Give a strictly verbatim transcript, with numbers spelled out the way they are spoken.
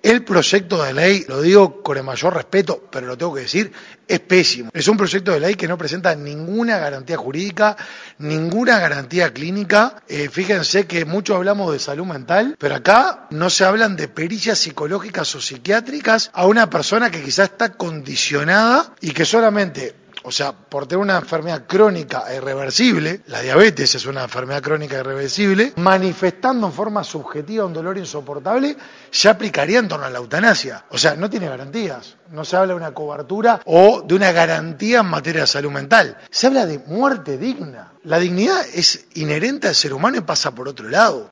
El proyecto de ley, lo digo con el mayor respeto, pero lo tengo que decir, es pésimo. Es un proyecto de ley que no presenta ninguna garantía jurídica, ninguna garantía clínica. Eh, fíjense que mucho hablamos de salud mental, pero acá no se hablan de perillas psicológicas o psiquiátricas a una persona que quizás está condicionada y que solamente... O sea, por tener una enfermedad crónica e irreversible, la diabetes es una enfermedad crónica e irreversible, manifestando en forma subjetiva un dolor insoportable, ya aplicaría en torno a la eutanasia. O sea, no tiene garantías. No se habla de una cobertura o de una garantía en materia de salud mental. Se habla de muerte digna. La dignidad es inherente al ser humano y pasa por otro lado.